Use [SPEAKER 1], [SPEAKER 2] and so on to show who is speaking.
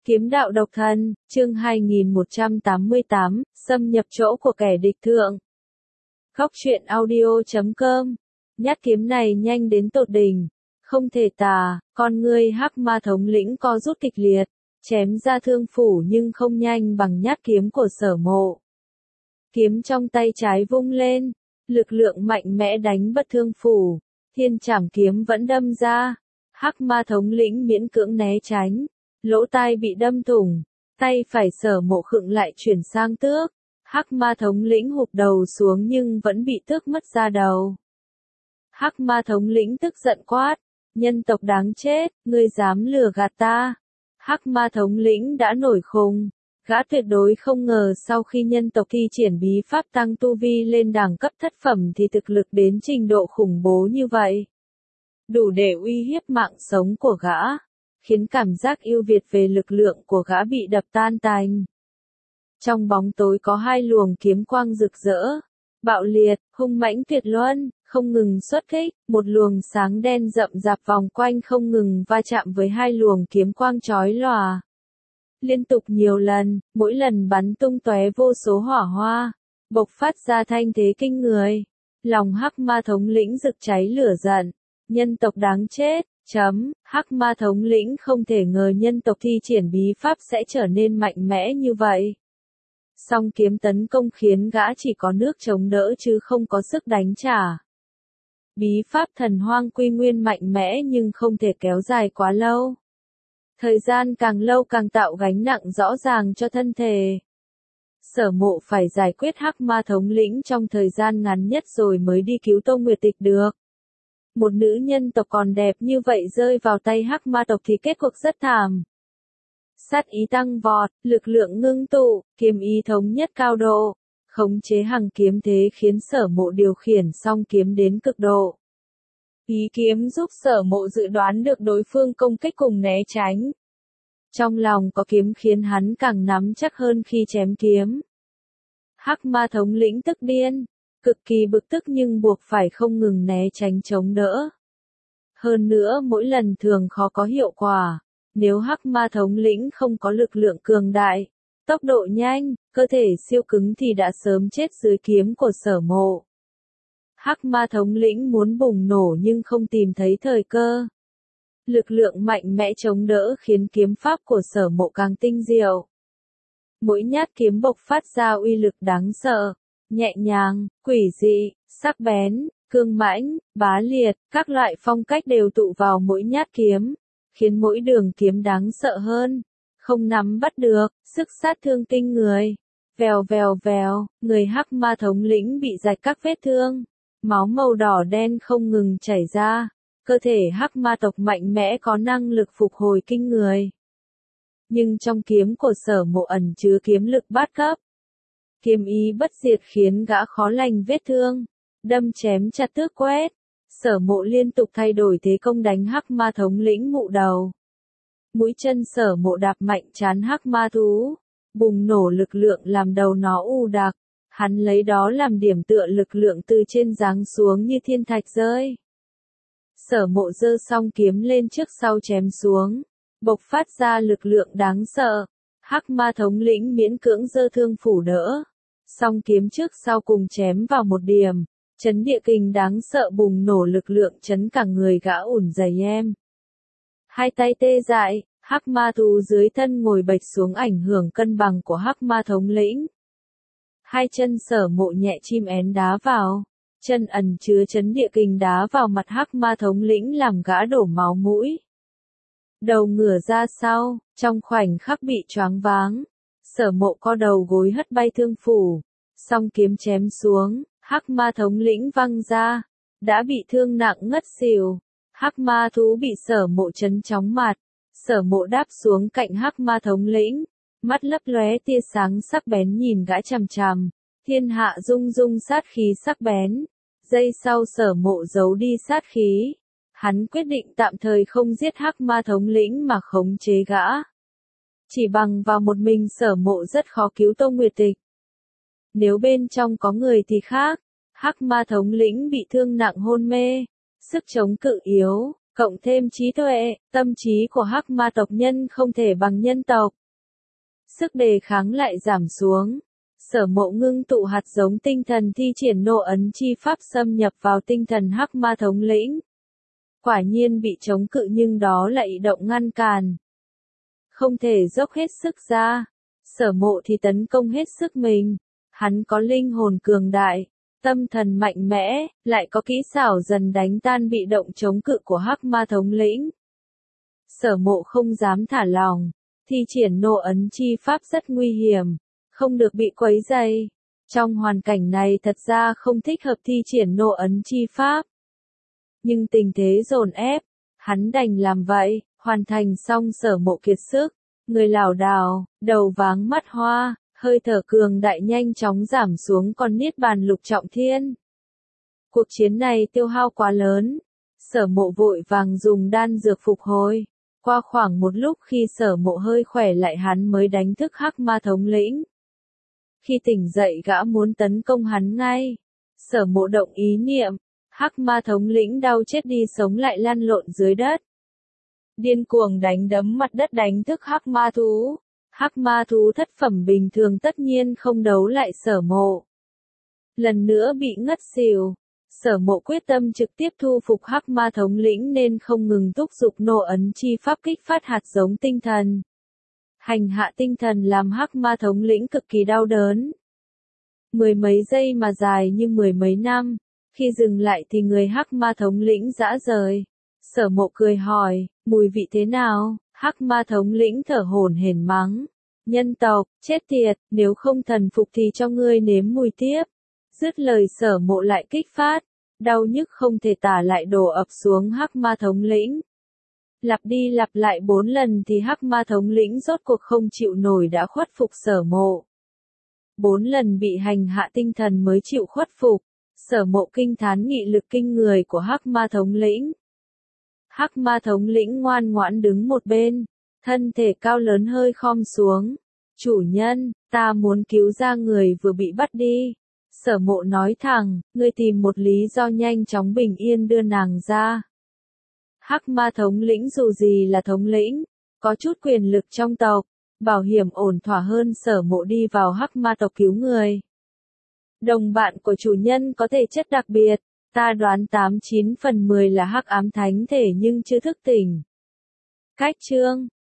[SPEAKER 1] Kiếm đạo độc thân, chương 2188, xâm nhập chỗ của kẻ địch thượng. Góc truyện audio.com. Nhát kiếm này nhanh đến tột đỉnh, không thể tả, con ngươi hắc ma thống lĩnh co rút kịch liệt, chém ra thương phủ nhưng không nhanh bằng nhát kiếm của Sở Mộ. Kiếm trong tay trái vung lên, lực lượng mạnh mẽ đánh bất thương phủ, thiên trảm kiếm vẫn đâm ra, hắc ma thống lĩnh miễn cưỡng né tránh. Lỗ tai bị đâm thủng, tay phải Sở Mộ khựng lại chuyển sang tước, hắc ma thống lĩnh hụp đầu xuống nhưng vẫn bị tước mất da đầu. Hắc ma thống lĩnh tức giận quát, nhân tộc đáng chết, ngươi dám lừa gạt ta. Hắc ma thống lĩnh đã nổi khùng, gã tuyệt đối không ngờ sau khi nhân tộc thi triển bí pháp tăng tu vi lên đẳng cấp thất phẩm thì thực lực đến trình độ khủng bố như vậy. Đủ để uy hiếp mạng sống của gã, khiến cảm giác ưu việt về lực lượng của gã bị đập tan tành. Trong bóng tối có hai luồng kiếm quang rực rỡ, bạo liệt, hung mãnh tuyệt luân, không ngừng xuất kích, một luồng sáng đen rậm rạp vòng quanh không ngừng va chạm với hai luồng kiếm quang chói lòa. Liên tục nhiều lần, mỗi lần bắn tung tóe vô số hỏa hoa, bộc phát ra thanh thế kinh người. Lòng hắc ma thống lĩnh rực cháy lửa giận, nhân tộc đáng chết. Hắc ma thống lĩnh không thể ngờ nhân tộc thi triển bí pháp sẽ trở nên mạnh mẽ như vậy. Song kiếm tấn công khiến gã chỉ có nước chống đỡ chứ không có sức đánh trả. Bí pháp thần hoang quy nguyên mạnh mẽ nhưng không thể kéo dài quá lâu. Thời gian càng lâu càng tạo gánh nặng rõ ràng cho thân thể. Sở Mộ phải giải quyết hắc ma thống lĩnh trong thời gian ngắn nhất rồi mới đi cứu Tô Nguyệt Tịch được. Một nữ nhân tộc còn đẹp như vậy rơi vào tay hắc ma tộc thì kết cục rất thảm. Sát ý tăng vọt, lực lượng ngưng tụ, kiếm ý thống nhất cao độ, khống chế hằng kiếm thế khiến Sở Mộ điều khiển song kiếm đến cực độ. Ý kiếm giúp Sở Mộ dự đoán được đối phương công kích cùng né tránh. Trong lòng có kiếm khiến hắn càng nắm chắc hơn khi chém kiếm. Hắc ma thống lĩnh tức điên, cực kỳ bực tức nhưng buộc phải không ngừng né tránh chống đỡ. Hơn nữa mỗi lần thường khó có hiệu quả, nếu hắc ma thống lĩnh không có lực lượng cường đại, tốc độ nhanh, cơ thể siêu cứng thì đã sớm chết dưới kiếm của Sở Mộ. Hắc ma thống lĩnh muốn bùng nổ nhưng không tìm thấy thời cơ. Lực lượng mạnh mẽ chống đỡ khiến kiếm pháp của Sở Mộ càng tinh diệu. Mỗi nhát kiếm bộc phát ra uy lực đáng sợ, nhẹ nhàng, quỷ dị, sắc bén, cương mãnh, bá liệt, các loại phong cách đều tụ vào mỗi nhát kiếm, khiến mỗi đường kiếm đáng sợ hơn, không nắm bắt được, sức sát thương kinh người. Vèo vèo vèo, người hắc ma thống lĩnh bị rạch các vết thương, máu màu đỏ đen không ngừng chảy ra, cơ thể hắc ma tộc mạnh mẽ có năng lực phục hồi kinh người. Nhưng trong kiếm của Sở Mộ ẩn chứa kiếm lực bát cấp. Kiếm ý bất diệt khiến gã khó lành vết thương, đâm chém chặt tước quét. Sở Mộ liên tục thay đổi thế công đánh hắc ma thống lĩnh mụ đầu. Mũi chân Sở Mộ đạp mạnh chán hắc ma thú, bùng nổ lực lượng làm đầu nó u đặc. Hắn lấy đó làm điểm tựa lực lượng từ trên giáng xuống như thiên thạch rơi. Sở Mộ giơ song kiếm lên trước sau chém xuống, bộc phát ra lực lượng đáng sợ. Hắc ma thống lĩnh miễn cưỡng giơ thương phủ đỡ, song kiếm trước sau cùng chém vào một điểm, chấn địa kình đáng sợ bùng nổ lực lượng chấn cả người gã ủn dày em. Hai tay tê dại, hắc ma thú dưới thân ngồi bệt xuống ảnh hưởng cân bằng của hắc ma thống lĩnh. Hai chân Sở Mộ nhẹ chim én đá vào, chân ẩn chứa chấn địa kình đá vào mặt hắc ma thống lĩnh làm gã đổ máu mũi. Đầu ngửa ra sau, trong khoảnh khắc bị choáng váng, Sở Mộ co đầu gối hất bay thương phủ, song kiếm chém xuống, hắc ma thống lĩnh văng ra, đã bị thương nặng ngất xỉu. Hắc ma thú bị Sở Mộ chấn chóng mặt, Sở Mộ đáp xuống cạnh hắc ma thống lĩnh, mắt lấp lóe tia sáng sắc bén nhìn gã chằm chằm, thiên hạ rung rung sát khí sắc bén. Giây sau Sở Mộ giấu đi sát khí. Hắn quyết định tạm thời không giết hắc ma thống lĩnh mà khống chế gã. Chỉ bằng vào một mình Sở Mộ rất khó cứu Tô Nguyệt Tịch. Nếu bên trong có người thì khác, hắc ma thống lĩnh bị thương nặng hôn mê, sức chống cự yếu, Cộng thêm trí tuệ, tâm trí của hắc ma tộc nhân không thể bằng nhân tộc. Sức đề kháng lại giảm xuống. Sở Mộ ngưng tụ hạt giống tinh thần thi triển nô ấn chi pháp xâm nhập vào tinh thần hắc ma thống lĩnh. Quả nhiên bị chống cự nhưng đó lại động ngăn cản. Không thể dốc hết sức ra. Sở Mộ thì tấn công hết sức mình. Hắn có linh hồn cường đại, tâm thần mạnh mẽ, lại có kỹ xảo dần đánh tan bị động chống cự của hắc ma thống lĩnh. Sở Mộ không dám thả lòng, thi triển nô ấn chi pháp rất nguy hiểm, không được bị quấy rầy. Trong hoàn cảnh này thật ra không thích hợp thi triển nô ấn chi pháp. Nhưng tình thế dồn ép, hắn đành làm vậy, hoàn thành xong Sở Mộ kiệt sức, người lảo đảo, đầu váng mắt hoa. Hơi thở cường đại nhanh chóng giảm xuống còn niết bàn lục trọng thiên. Cuộc chiến này tiêu hao quá lớn. Sở Mộ vội vàng dùng đan dược phục hồi. Qua khoảng một lúc khi Sở Mộ hơi khỏe lại hắn mới đánh thức hắc ma thống lĩnh. Khi tỉnh dậy gã muốn tấn công hắn ngay. Sở Mộ động ý niệm. Hắc ma thống lĩnh đau chết đi sống lại lăn lộn dưới đất. Điên cuồng đánh đấm mặt đất đánh thức hắc ma thú. Hắc ma thú thất phẩm bình thường tất nhiên không đấu lại Sở Mộ. Lần nữa bị ngất xỉu. Sở Mộ quyết tâm trực tiếp thu phục hắc ma thống lĩnh nên không ngừng thúc giục nô ấn chi pháp kích phát hạt giống tinh thần. Hành hạ tinh thần làm hắc ma thống lĩnh cực kỳ đau đớn. Mười mấy giây mà dài như mười mấy năm. Khi dừng lại thì người hắc ma thống lĩnh rã rời. Sở Mộ cười hỏi, mùi vị thế nào? Hắc ma thống lĩnh thở hổn hển mắng. Nhân tộc, chết tiệt, nếu không thần phục thì cho ngươi nếm mùi tiếp. Dứt lời Sở Mộ lại kích phát. Đau nhức không thể tả lại đổ ập xuống hắc ma thống lĩnh. Lặp đi lặp lại 4 lần thì hắc ma thống lĩnh rốt cuộc không chịu nổi đã khuất phục Sở Mộ. 4 lần bị hành hạ tinh thần mới chịu khuất phục. Sở Mộ kinh thán nghị lực kinh người của hắc ma thống lĩnh. Hắc ma thống lĩnh ngoan ngoãn đứng một bên, thân thể cao lớn hơi khom xuống. Chủ nhân, ta muốn cứu ra người vừa bị bắt đi. Sở Mộ nói thẳng, ngươi tìm một lý do nhanh chóng bình yên đưa nàng ra. Hắc ma thống lĩnh dù gì là thống lĩnh, có chút quyền lực trong tộc, bảo hiểm ổn thỏa hơn Sở Mộ đi vào hắc ma tộc cứu người. Đồng bạn của chủ nhân có thể chất đặc biệt. Ta đoán 89 phần 10 là hắc ám thánh thể nhưng chưa thức tỉnh. Cách chương